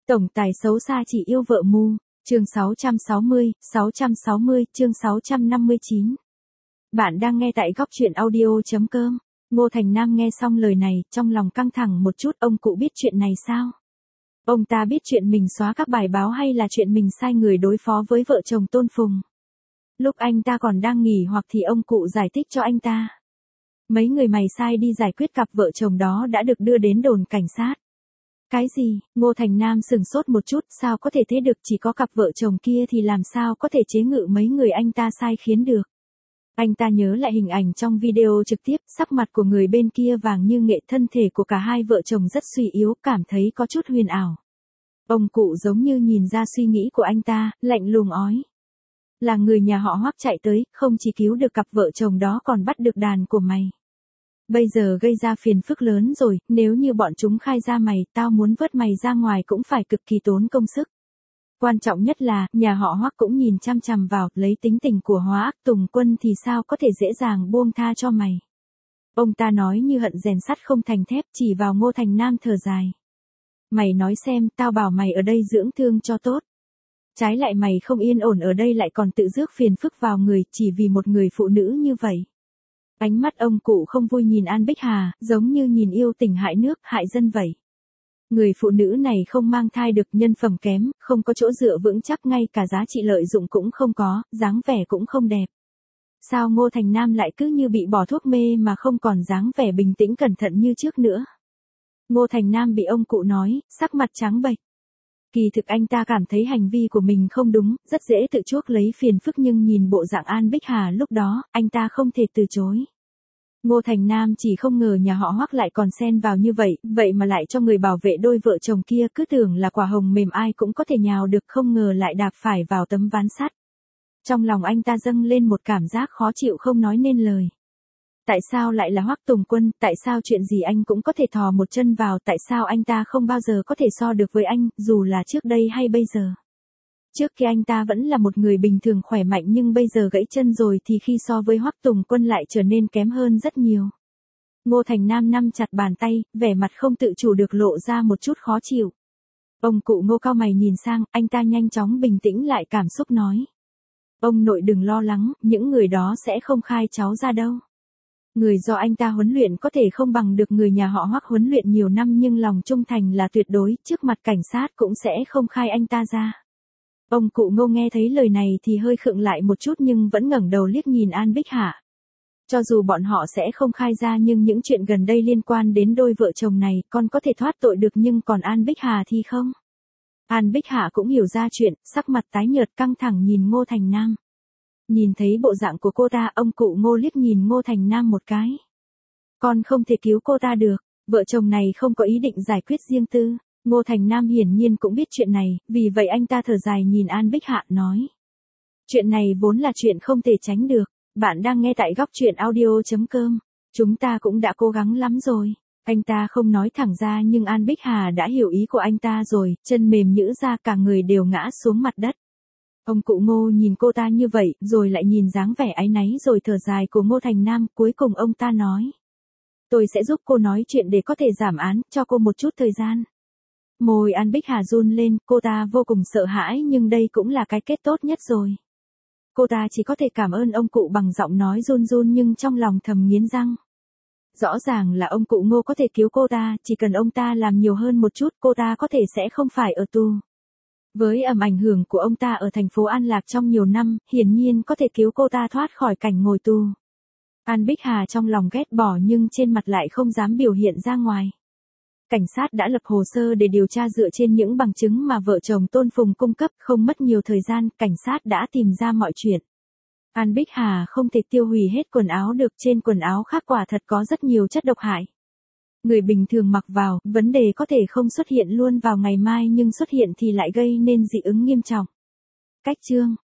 Tổng tài xấu xa chỉ yêu vợ mù, chương 660, chương 659. Bạn đang nghe tại góc truyện audio.com. Ngô Thành Nam nghe xong lời này, trong lòng căng thẳng một chút, ông cụ biết chuyện này sao? Ông ta biết chuyện mình xóa các bài báo hay là chuyện mình sai người đối phó với vợ chồng Tôn Phùng? Lúc anh ta còn đang nghỉ hoặc thì ông cụ giải thích cho anh ta. Mấy người mày sai đi giải quyết cặp vợ chồng đó đã được đưa đến đồn cảnh sát. Cái gì? Ngô Thành Nam sừng sốt một chút, sao có thể thế được, chỉ có cặp vợ chồng kia thì làm sao có thể chế ngự mấy người anh ta sai khiến được. Anh ta nhớ lại hình ảnh trong video trực tiếp, sắc mặt của người bên kia vàng như nghệ, thân thể của cả hai vợ chồng rất suy yếu, cảm thấy có chút huyền ảo. Ông cụ giống như nhìn ra suy nghĩ của anh ta, lạnh lùng ói. Là người nhà họ Hoắc chạy tới, không chỉ cứu được cặp vợ chồng đó còn bắt được đàn của mày. Bây giờ gây ra phiền phức lớn rồi, nếu như bọn chúng khai ra mày, tao muốn vớt mày ra ngoài cũng phải cực kỳ tốn công sức. Quan trọng nhất là, nhà họ Hoắc cũng nhìn chăm chằm vào, lấy tính tình của Hoắc Tùng Quân thì sao có thể dễ dàng buông tha cho mày. Ông ta nói như hận rèn sắt không thành thép, chỉ vào Ngô Thành Nam thở dài. Mày nói xem, tao bảo mày ở đây dưỡng thương cho tốt. Trái lại mày không yên ổn ở đây lại còn tự rước phiền phức vào người, chỉ vì một người phụ nữ như vậy. Ánh mắt ông cụ không vui nhìn An Bích Hà, giống như nhìn yêu tình hại nước, hại dân vậy. Người phụ nữ này không mang thai được, nhân phẩm kém, không có chỗ dựa vững chắc, ngay cả giá trị lợi dụng cũng không có, dáng vẻ cũng không đẹp. Sao Ngô Thành Nam lại cứ như bị bỏ thuốc mê mà không còn dáng vẻ bình tĩnh cẩn thận như trước nữa. Ngô Thành Nam bị ông cụ nói, sắc mặt trắng bệch. Kỳ thực anh ta cảm thấy hành vi của mình không đúng, rất dễ tự chuốc lấy phiền phức, nhưng nhìn bộ dạng An Bích Hà lúc đó, anh ta không thể từ chối. Ngô Thành Nam chỉ không ngờ nhà họ Hoắc lại còn xen vào như vậy, vậy mà lại cho người bảo vệ đôi vợ chồng kia, cứ tưởng là quả hồng mềm ai cũng có thể nhào được, không ngờ lại đạp phải vào tấm ván sắt. Trong lòng anh ta dâng lên một cảm giác khó chịu không nói nên lời. Tại sao lại là Hoắc Tùng Quân, tại sao chuyện gì anh cũng có thể thò một chân vào, tại sao anh ta không bao giờ có thể so được với anh, dù là trước đây hay bây giờ. Trước kia anh ta vẫn là một người bình thường khỏe mạnh, nhưng bây giờ gãy chân rồi thì khi so với Hoắc Tùng Quân lại trở nên kém hơn rất nhiều. Ngô Thành Nam nắm chặt bàn tay, vẻ mặt không tự chủ được lộ ra một chút khó chịu. Ông cụ Ngô cau mày nhìn sang, anh ta nhanh chóng bình tĩnh lại cảm xúc nói. Ông nội đừng lo lắng, những người đó sẽ không khai cháu ra đâu. Người do anh ta huấn luyện có thể không bằng được người nhà họ Hoắc huấn luyện nhiều năm, nhưng lòng trung thành là tuyệt đối, trước mặt cảnh sát cũng sẽ không khai anh ta ra. Ông cụ Ngô nghe thấy lời này thì hơi khựng lại một chút, nhưng vẫn ngẩng đầu liếc nhìn An Bích Hà. Cho dù bọn họ sẽ không khai ra, nhưng những chuyện gần đây liên quan đến đôi vợ chồng này, con có thể thoát tội được, nhưng còn An Bích Hà thì không. An Bích Hà cũng hiểu ra chuyện, sắc mặt tái nhợt căng thẳng nhìn Ngô Thành Nam. Nhìn thấy bộ dạng của cô ta, ông cụ Ngô liếc nhìn Ngô Thành Nam một cái. Con không thể cứu cô ta được, vợ chồng này không có ý định giải quyết riêng tư. Ngô Thành Nam hiển nhiên cũng biết chuyện này, vì vậy anh ta thở dài nhìn An Bích Hạ nói. Chuyện này vốn là chuyện không thể tránh được, bạn đang nghe tại góc truyện audio.com. Chúng ta cũng đã cố gắng lắm rồi. Anh ta không nói thẳng ra, nhưng An Bích Hà đã hiểu ý của anh ta rồi, chân mềm nhũn ra, cả người đều ngã xuống mặt đất. Ông cụ Ngô nhìn cô ta như vậy, rồi lại nhìn dáng vẻ áy náy rồi thở dài của Ngô Thành Nam, cuối cùng ông ta nói. Tôi sẽ giúp cô nói chuyện để có thể giảm án, cho cô một chút thời gian. Môi An Bích Hà run lên, cô ta vô cùng sợ hãi, nhưng đây cũng là cái kết tốt nhất rồi. Cô ta chỉ có thể cảm ơn ông cụ bằng giọng nói run run, nhưng trong lòng thầm nghiến răng. Rõ ràng là ông cụ Ngô có thể cứu cô ta, chỉ cần ông ta làm nhiều hơn một chút, cô ta có thể sẽ không phải ở tù. Với ảnh hưởng của ông ta ở thành phố An Lạc trong nhiều năm, hiển nhiên có thể cứu cô ta thoát khỏi cảnh ngồi tù. An Bích Hà trong lòng ghét bỏ, nhưng trên mặt lại không dám biểu hiện ra ngoài. Cảnh sát đã lập hồ sơ để điều tra dựa trên những bằng chứng mà vợ chồng Tôn Phùng cung cấp, không mất nhiều thời gian, cảnh sát đã tìm ra mọi chuyện. An Bích Hà không thể tiêu hủy hết quần áo được, trên quần áo khác quả thật có rất nhiều chất độc hại. Người bình thường mặc vào, vấn đề có thể không xuất hiện luôn vào ngày mai, nhưng xuất hiện thì lại gây nên dị ứng nghiêm trọng. Cách chương